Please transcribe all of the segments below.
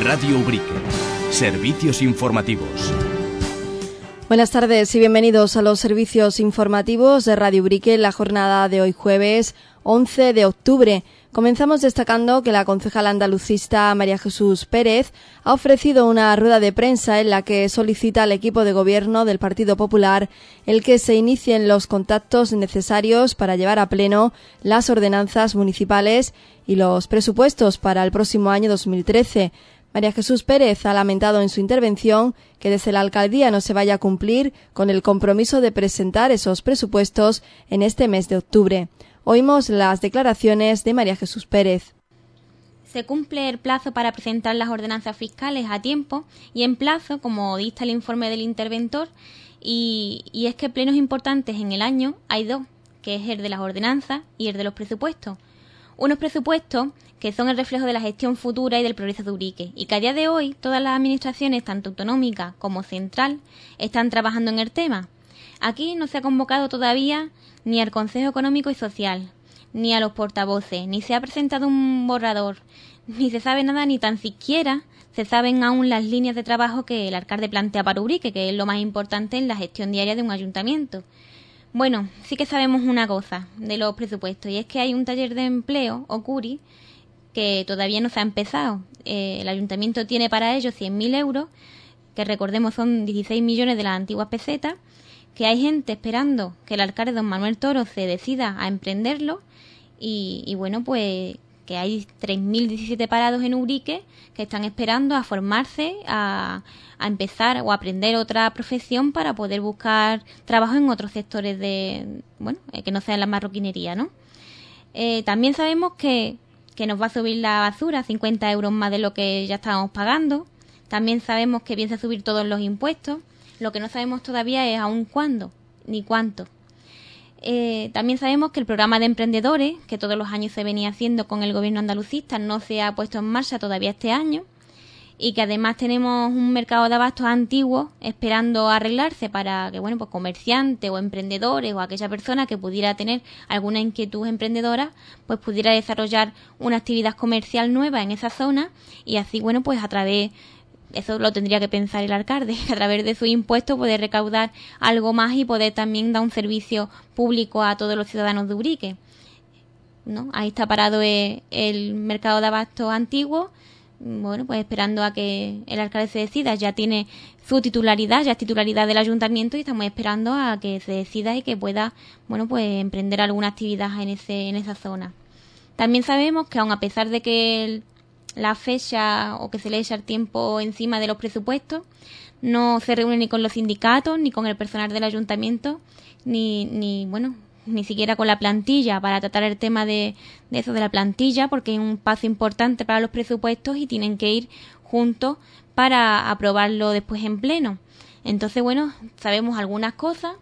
Radio Ubrique. Servicios informativos. Buenas tardes y bienvenidos a los servicios informativos de Radio Ubrique en la jornada de hoy jueves 11 de octubre. Comenzamos destacando que la concejala andalucista María Jesús Pérez ha ofrecido una rueda de prensa en la que solicita al equipo de gobierno del Partido Popular el que se inicien los contactos necesarios para llevar a pleno las ordenanzas municipales y los presupuestos para el próximo año 2013. María Jesús Pérez ha lamentado en su intervención que desde la alcaldía no se vaya a cumplir con el compromiso de presentar esos presupuestos en este mes de octubre. Oímos las declaraciones de María Jesús Pérez. Se cumple el plazo para presentar las ordenanzas fiscales a tiempo y en plazo, como dicta el informe del interventor, y es que plenos importantes en el año hay dos, que es el de las ordenanzas y el de los presupuestos. Unos presupuestos que son el reflejo de la gestión futura y del progreso de Ubrique, y que a día de hoy todas las administraciones, tanto autonómicas como central, están trabajando en el tema. Aquí no se ha convocado todavía ni al Consejo Económico y Social, ni a los portavoces, ni se ha presentado un borrador, ni se sabe nada, ni tan siquiera se saben aún las líneas de trabajo que el alcalde plantea para Ubrique, que es lo más importante en la gestión diaria de un ayuntamiento. Bueno, sí que sabemos una cosa de los presupuestos, y es que hay un taller de empleo, o CURI, que todavía no se ha empezado. El ayuntamiento tiene para ello 100.000 euros, que recordemos son 16 millones de las antiguas pesetas, que hay gente esperando que el alcalde don Manuel Toro se decida a emprenderlo y bueno, pues que hay 3.017 parados en Ubrique que están esperando a formarse, a empezar o a aprender otra profesión para poder buscar trabajo en otros sectores de, bueno, que no sea la marroquinería, ¿no? También sabemos que nos va a subir la basura 50 euros más de lo que ya estábamos pagando. También sabemos que piensa subir todos los impuestos. Lo que no sabemos todavía es aún cuándo ni cuánto. También sabemos que el programa de emprendedores, que todos los años se venía haciendo con el gobierno andalucista, no se ha puesto en marcha todavía este año, y que además tenemos un mercado de abastos antiguo esperando arreglarse para que, bueno, pues comerciantes o emprendedores o aquella persona que pudiera tener alguna inquietud emprendedora, pues pudiera desarrollar una actividad comercial nueva en esa zona y así, bueno, pues a través, eso lo tendría que pensar el alcalde, a través de su impuesto poder recaudar algo más y poder también dar un servicio público a todos los ciudadanos de Ubrique, ¿no? Ahí está parado el mercado de abastos antiguo. Bueno, pues esperando a que el alcalde se decida. Ya tiene su titularidad, ya es titularidad del ayuntamiento y estamos esperando a que se decida y que pueda, bueno, pues emprender alguna actividad en esa zona. También sabemos que aun a pesar de que la fecha o que se le echa el tiempo encima de los presupuestos, no se reúne ni con los sindicatos, ni con el personal del ayuntamiento, ni siquiera con la plantilla para tratar el tema de eso de la plantilla, porque es un paso importante para los presupuestos y tienen que ir juntos para aprobarlo después en pleno. Entonces, bueno, sabemos algunas cosas,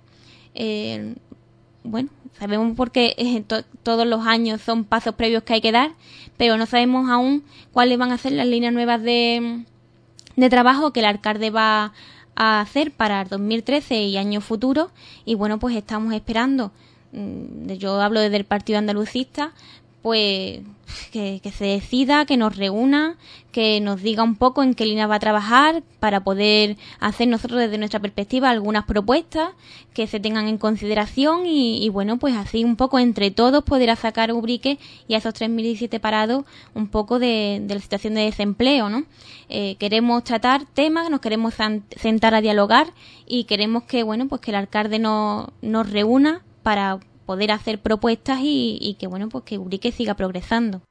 sabemos porque todos los años son pasos previos que hay que dar, pero no sabemos aún cuáles van a ser las líneas nuevas de trabajo que el alcalde va a hacer para el 2013 y años futuros, y bueno, pues estamos esperando. Yo hablo desde el Partido Andalucista, pues que se decida, que nos reúna, que nos diga un poco en qué línea va a trabajar para poder hacer nosotros desde nuestra perspectiva algunas propuestas que se tengan en consideración y bueno, pues así un poco entre todos poder sacar a Ubrique y a esos 3.017 parados un poco de la situación de desempleo, ¿no? Queremos tratar temas, nos queremos sentar a dialogar y queremos que, bueno, pues que el alcalde nos reúna para poder hacer propuestas y que, bueno, pues que Ubrique siga progresando.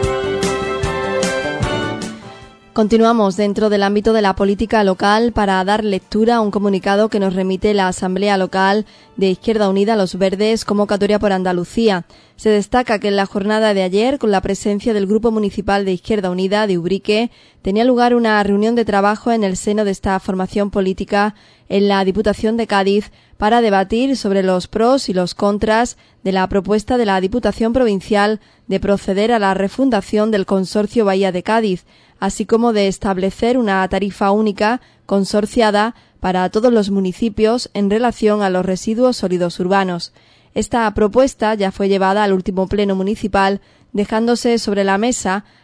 Continuamos dentro del ámbito de la política local para dar lectura a un comunicado que nos remite la Asamblea Local de Izquierda Unida Los Verdes, convocatoria por Andalucía. Se destaca que en la jornada de ayer, con la presencia del Grupo Municipal de Izquierda Unida de Ubrique, tenía lugar una reunión de trabajo en el seno de esta formación política en la Diputación de Cádiz para debatir sobre los pros y los contras de la propuesta de la Diputación Provincial de proceder a la refundación del Consorcio Bahía de Cádiz, así como de establecer una tarifa única consorciada para todos los municipios en relación a los residuos sólidos urbanos. Esta propuesta ya fue llevada al último pleno municipal, dejándose sobre la mesa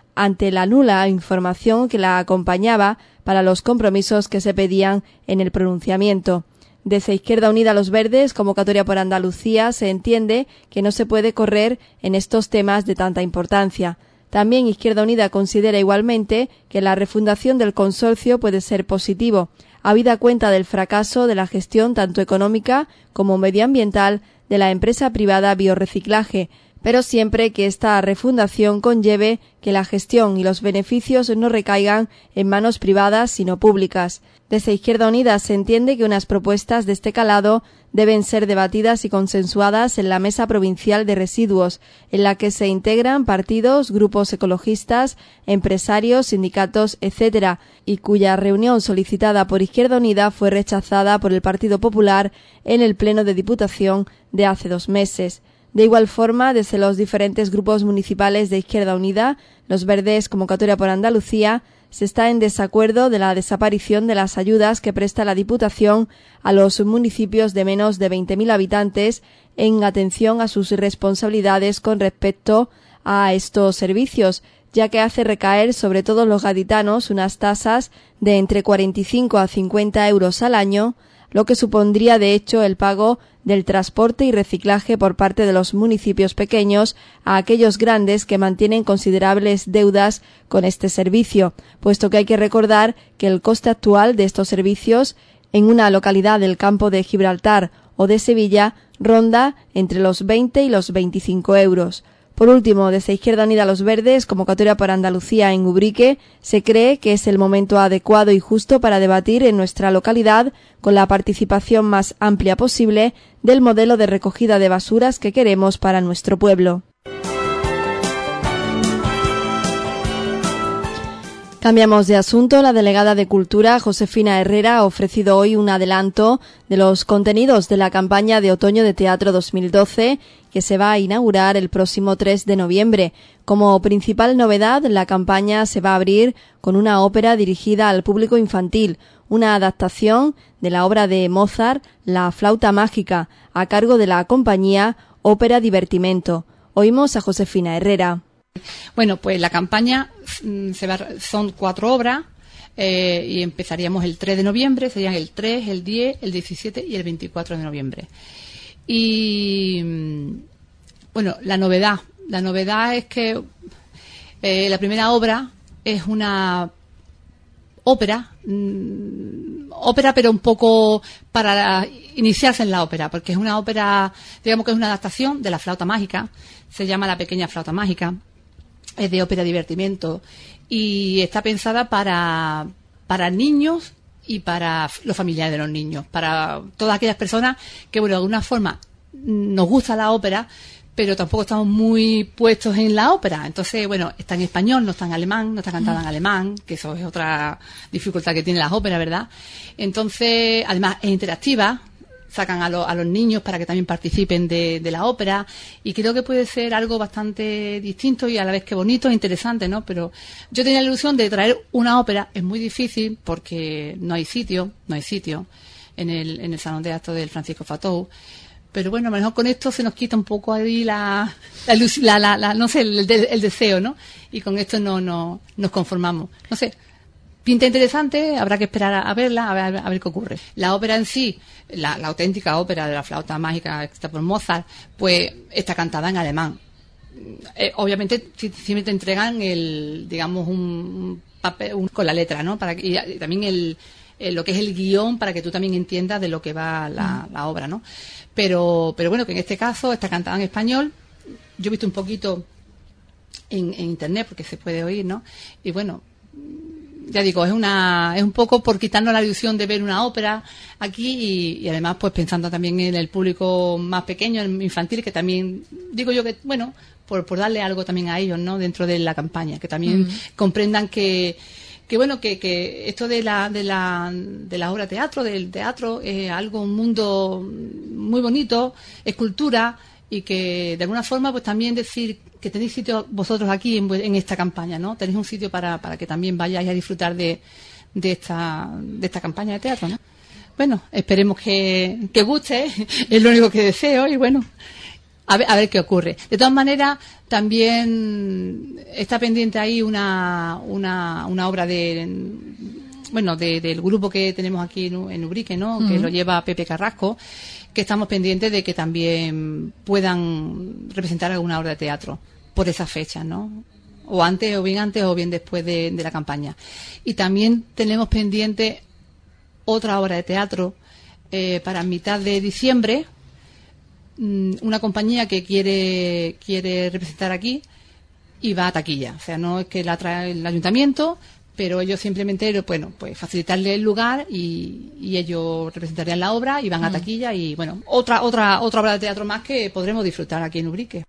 ante la nula información que la acompañaba para los compromisos que se pedían en el pronunciamiento. Desde Izquierda Unida a los Verdes, convocatoria por Andalucía, se entiende que no se puede correr en estos temas de tanta importancia. También Izquierda Unida considera igualmente que la refundación del consorcio puede ser positivo, habida cuenta del fracaso de la gestión tanto económica como medioambiental de la empresa privada Biorreciclaje, pero siempre que esta refundación conlleve que la gestión y los beneficios no recaigan en manos privadas sino públicas. Desde Izquierda Unida se entiende que unas propuestas de este calado deben ser debatidas y consensuadas en la Mesa Provincial de Residuos, en la que se integran partidos, grupos ecologistas, empresarios, sindicatos, etc., y cuya reunión solicitada por Izquierda Unida fue rechazada por el Partido Popular en el Pleno de Diputación de hace 2 meses. De igual forma, desde los diferentes grupos municipales de Izquierda Unida, Los Verdes, Convocatoria por Andalucía, se está en desacuerdo de la desaparición de las ayudas que presta la Diputación a los municipios de menos de 20.000 habitantes en atención a sus responsabilidades con respecto a estos servicios, ya que hace recaer sobre todos los gaditanos unas tasas de entre 45 a 50 euros al año, lo que supondría de hecho el pago del transporte y reciclaje por parte de los municipios pequeños a aquellos grandes que mantienen considerables deudas con este servicio, puesto que hay que recordar que el coste actual de estos servicios en una localidad del campo de Gibraltar o de Sevilla ronda entre los 20 y los 25 euros. Por último, desde Izquierda Unida a los Verdes, convocatoria por Andalucía en Ubrique, se cree que es el momento adecuado y justo para debatir en nuestra localidad, con la participación más amplia posible, del modelo de recogida de basuras que queremos para nuestro pueblo. Cambiamos de asunto. La delegada de Cultura, Josefina Herrera, ha ofrecido hoy un adelanto de los contenidos de la campaña de otoño de teatro 2012 que se va a inaugurar el próximo 3 de noviembre. Como principal novedad, la campaña se va a abrir con una ópera dirigida al público infantil, una adaptación de la obra de Mozart, La flauta mágica, a cargo de la compañía Ópera Divertimento. Oímos a Josefina Herrera. Bueno, pues la campaña son 4 obras y empezaríamos el 3 de noviembre, serían el 3, el 10, el 17 y el 24 de noviembre. Y bueno, la novedad es que la primera obra es una ópera pero un poco para iniciarse en la ópera, porque es una ópera, digamos que es una adaptación de La flauta mágica, se llama La pequeña flauta mágica. Es de Ópera Divertimento y está pensada para niños y para los familiares de los niños, para todas aquellas personas que, bueno, de alguna forma nos gusta la ópera, pero tampoco estamos muy puestos en la ópera. Entonces, bueno, está en español, no está en alemán, no está cantada en alemán, que eso es otra dificultad que tienen las óperas, ¿verdad? Entonces, además es interactiva. Sacan a los niños para que también participen de la ópera y creo que puede ser algo bastante distinto y a la vez que bonito e interesante, ¿no? Pero yo tenía la ilusión de traer una ópera, es muy difícil porque no hay sitio en el salón de actos del Francisco Fatou, pero bueno, a lo mejor con esto se nos quita un poco ahí no sé, el deseo, ¿no? Y con esto no nos conformamos, no sé. Pinta interesante, habrá que esperar a verla, a ver qué ocurre. La ópera en sí, la auténtica ópera de La flauta mágica escrita por Mozart, pues está cantada en alemán. Obviamente siempre te entregan digamos un papel con la letra, ¿no? Y también lo que es el guión para que tú también entiendas de lo que va la obra, ¿no? Pero bueno, que en este caso está cantada en español. Yo he visto un poquito en internet porque se puede oír, ¿no? Y bueno, ya digo, es un poco por quitarnos la ilusión de ver una ópera aquí y además pues pensando también en el público más pequeño, el infantil, que también digo yo que, bueno, por darle algo también a ellos, ¿no? Dentro de la campaña, que también comprendan que bueno, que esto de la obra teatro, del teatro, es algo, un mundo muy bonito, es cultura y que de alguna forma pues también decir que tenéis sitio vosotros aquí en esta campaña, ¿no? Tenéis un sitio para que también vayáis a disfrutar de esta campaña de teatro, ¿no? Bueno, esperemos que guste, es lo único que deseo y bueno, a ver qué ocurre. De todas maneras, también está pendiente ahí una obra del grupo que tenemos aquí en Ubrique, ¿no? Que lo lleva Pepe Carrasco, que estamos pendientes de que también puedan representar alguna obra de teatro por esas fechas, ¿no? O antes, o bien después de la campaña. Y también tenemos pendiente otra obra de teatro para mitad de diciembre, una compañía que quiere representar aquí y va a taquilla. O sea, no es que la trae el ayuntamiento, pero ellos simplemente, bueno, pues facilitarle el lugar y ellos representarían la obra y van a taquilla y, bueno, otra obra de teatro más que podremos disfrutar aquí en Ubrique.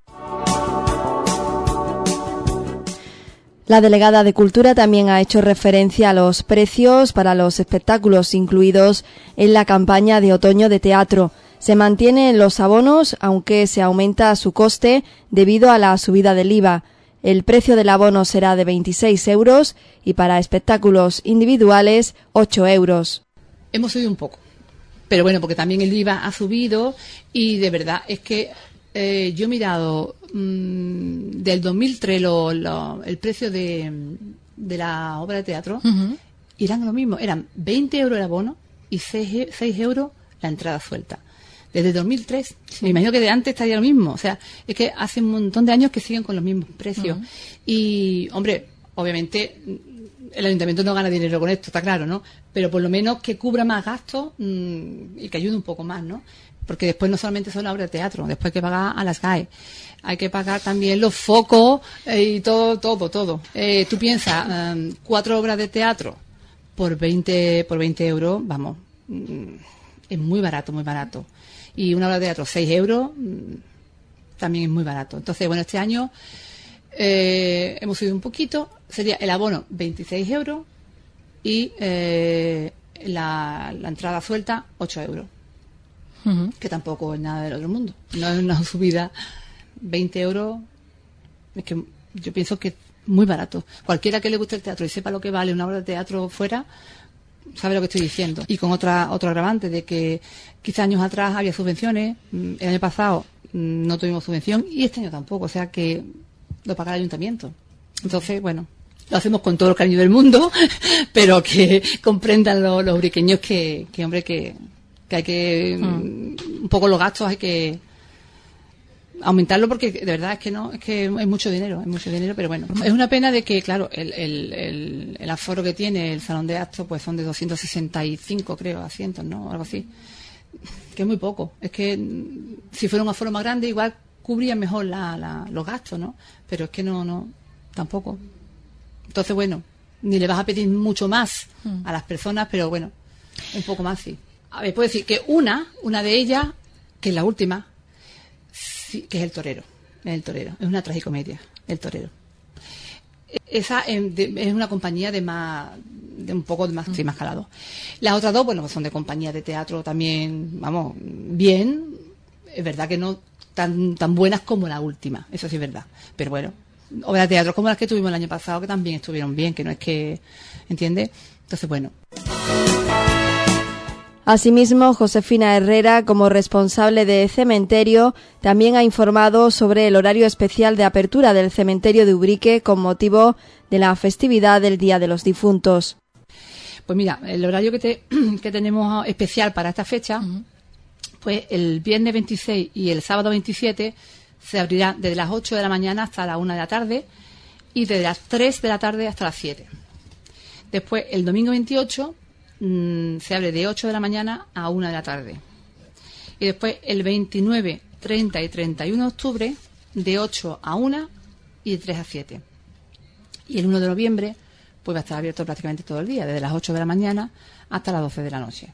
La delegada de Cultura también ha hecho referencia a los precios para los espectáculos incluidos en la campaña de otoño de teatro. Se mantienen los abonos, aunque se aumenta su coste debido a la subida del IVA. El precio del abono será de 26 euros y para espectáculos individuales 8 euros. Hemos subido un poco, pero bueno, porque también el IVA ha subido y de verdad es que yo he mirado del 2003 el precio de la obra de teatro y eran lo mismo, eran 20 euros el abono y 6 euros la entrada suelta. Desde 2003, me imagino que de antes estaría lo mismo. O sea, es que hace un montón de años que siguen con los mismos precios. Y, hombre, obviamente el ayuntamiento no gana dinero con esto, está claro, ¿no? Pero por lo menos que cubra más gastos y que ayude un poco más, ¿no? Porque después no solamente son las obras de teatro, después hay que pagar a las GAE, hay que pagar también los focos y todo. Tú piensas, 4 obras de teatro por 20 euros, vamos, es muy barato. Y una obra de teatro, 6 euros, también es muy barato. Entonces, bueno, este año hemos subido un poquito, sería el abono 26 euros y la entrada suelta 8 euros. Que tampoco es nada del otro mundo. No es una subida. 20 euros, es que yo pienso que es muy barato. Cualquiera que le guste el teatro y sepa lo que vale una obra de teatro fuera, sabe lo que estoy diciendo. Y con otro agravante de que quizás años atrás había subvenciones, el año pasado no tuvimos subvención y este año tampoco, o sea que lo paga el ayuntamiento. Entonces, bueno, lo hacemos con todo el cariño del mundo, pero que comprendan los ubriqueños que hombre, que hay que un poco los gastos hay que aumentarlo porque de verdad es que es mucho dinero, pero bueno, es una pena de que, claro, el aforo que tiene el salón de actos pues son de 265, creo, asientos, ¿no? Algo así, que es muy poco. Es que si fuera un aforo más grande igual cubría mejor los gastos, ¿no? Pero es que no, tampoco. Entonces, bueno, ni le vas a pedir mucho más a las personas, pero bueno, un poco más sí. A ver, puedo decir que una de ellas, que es la última, sí, que es El Torero. Es una tragicomedia, El Torero. Esa es una compañía de un poco más calado. Las otras dos, bueno, pues son de compañía de teatro también, vamos, bien. Es verdad que no tan buenas como la última, eso sí es verdad. Pero bueno, obras de teatro como las que tuvimos el año pasado, que también estuvieron bien, que no es que, ¿entiendes? Entonces, bueno. Asimismo, Josefina Herrera, como responsable de cementerio, también ha informado sobre el horario especial de apertura del cementerio de Ubrique con motivo de la festividad del Día de los Difuntos. Pues mira, el horario que tenemos especial para esta fecha, pues el viernes 26 y el sábado 27 se abrirá desde las 8 de la mañana hasta la 1 de la tarde y desde las 3 de la tarde hasta las 7. Después, el domingo 28 se abre de 8 de la mañana a 1 de la tarde. Y después el 29, 30 y 31 de octubre de 8 a 1 y de 3 a 7. Y el 1 de noviembre pues va a estar abierto prácticamente todo el día, desde las 8 de la mañana hasta las 12 de la noche.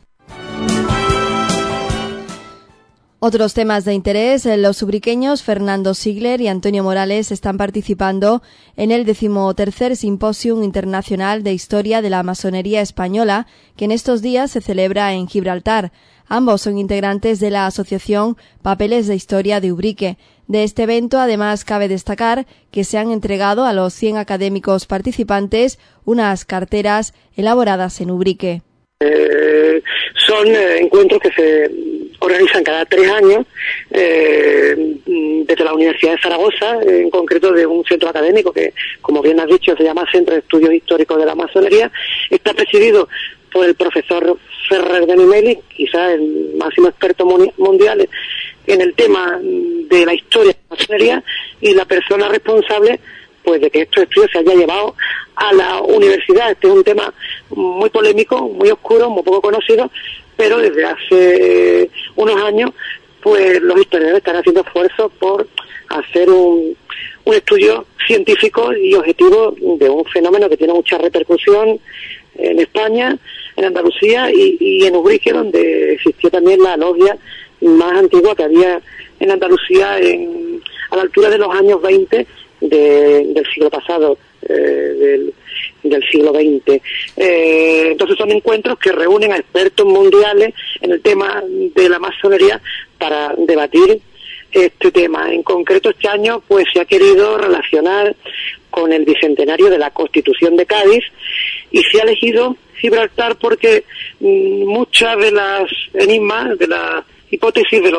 Otros temas de interés, los ubriqueños Fernando Sigler y Antonio Morales están participando en el 13º Simposium Internacional de Historia de la Masonería Española, que en estos días se celebra en Gibraltar. Ambos son integrantes de la asociación Papeles de Historia de Ubrique. De este evento, además, cabe destacar que se han entregado a los 100 académicos participantes unas carteras elaboradas en Ubrique. Son encuentros que organizan cada 3 años desde la Universidad de Zaragoza, en concreto de un centro académico que, como bien has dicho, se llama Centro de Estudios Históricos de la Masonería. Está presidido por el profesor Ferrer Benimeli, quizás el máximo experto mundial en el tema de la historia de la masonería, y la persona responsable pues de que estos estudios se haya llevado a la universidad. Este es un tema muy polémico, muy oscuro, muy poco conocido, pero desde hace unos años pues los historiadores están haciendo esfuerzos por hacer un estudio científico y objetivo de un fenómeno que tiene mucha repercusión en España, en Andalucía y en Ubrique, donde existía también la logia más antigua que había en Andalucía a la altura de los años 20 del siglo pasado, del siglo XX. Entonces son encuentros que reúnen a expertos mundiales en el tema de la masonería para debatir este tema. En concreto, este año pues se ha querido relacionar con el bicentenario de la Constitución de Cádiz y se ha elegido Gibraltar porque muchas de las enigmas, de las hipótesis, de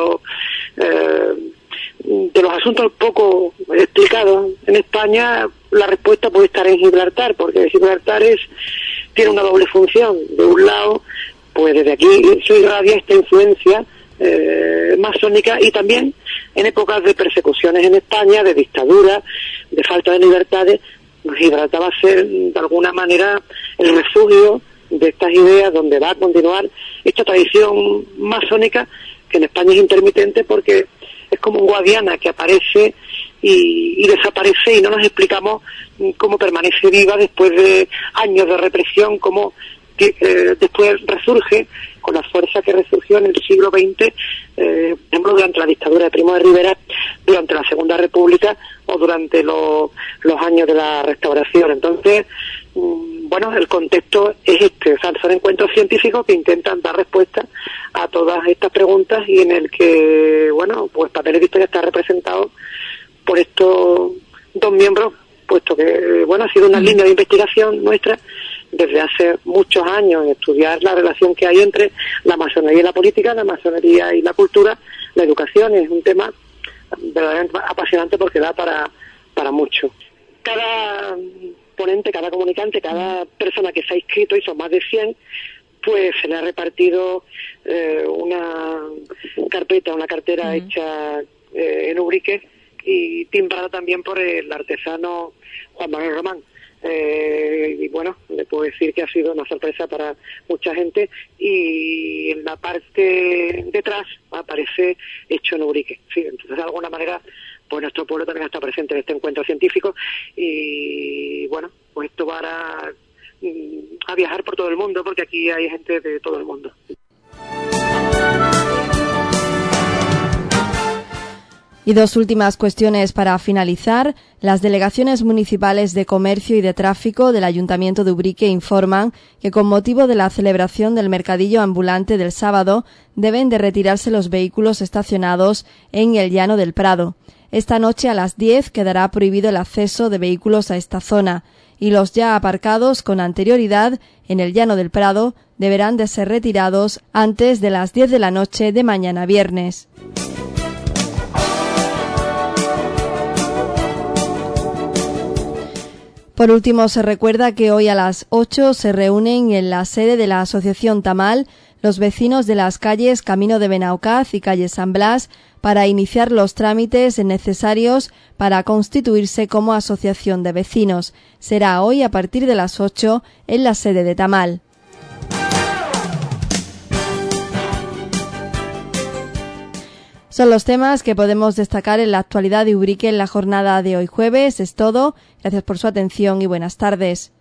los asuntos poco explicados en España, la respuesta puede estar en Gibraltar, porque Gibraltar tiene una doble función. De un lado, pues desde aquí se irradia esta influencia masónica, y también en épocas de persecuciones en España, de dictadura, de falta de libertades, Gibraltar va a ser de alguna manera el refugio de estas ideas, donde va a continuar esta tradición masónica, que en España es intermitente porque es como un Guadiana que aparece y desaparece, y no nos explicamos cómo permanece viva después de años de represión, cómo después resurge con la fuerza que resurgió en el siglo XX, por ejemplo, durante la dictadura de Primo de Rivera, durante la Segunda República o durante los años de la Restauración. Entonces, bueno, el contexto es este, o sea, son encuentros científicos que intentan dar respuesta a todas estas preguntas, y en el que, bueno, pues Papeles de Historia está representado por estos dos miembros, puesto que, bueno, ha sido una línea de investigación nuestra desde hace muchos años, estudiar la relación que hay entre la masonería y la política, la masonería y la cultura, la educación. Es un tema verdaderamente apasionante porque da para mucho. Cada ponente, cada comunicante, cada persona que se ha inscrito, y son más de 100, pues se le ha repartido una cartera hecha en Ubrique y timbrada también por el artesano Juan Manuel Román. Y bueno, le puedo decir que ha sido una sorpresa para mucha gente, y en la parte detrás aparece hecho en Ubrique. Sí, entonces de alguna manera pues nuestro pueblo también está presente en este encuentro científico, y bueno, pues esto va a viajar por todo el mundo, porque aquí hay gente de todo el mundo. Y dos últimas cuestiones para finalizar. Las delegaciones municipales de comercio y de tráfico del Ayuntamiento de Ubrique informan que con motivo de la celebración del mercadillo ambulante del sábado deben de retirarse los vehículos estacionados en el Llano del Prado. Esta noche a las 10 quedará prohibido el acceso de vehículos a esta zona, y los ya aparcados con anterioridad en el Llano del Prado deberán de ser retirados antes de las 10 de la noche de mañana viernes. Por último, se recuerda que hoy a las 8 se reúnen en la sede de la Asociación Tamal los vecinos de las calles Camino de Benaocaz y calle San Blas para iniciar los trámites necesarios para constituirse como asociación de vecinos. Será hoy a partir de las 8 en la sede de Tamal. Son los temas que podemos destacar en la actualidad de Ubrique en la jornada de hoy jueves. Es todo. Gracias por su atención y buenas tardes.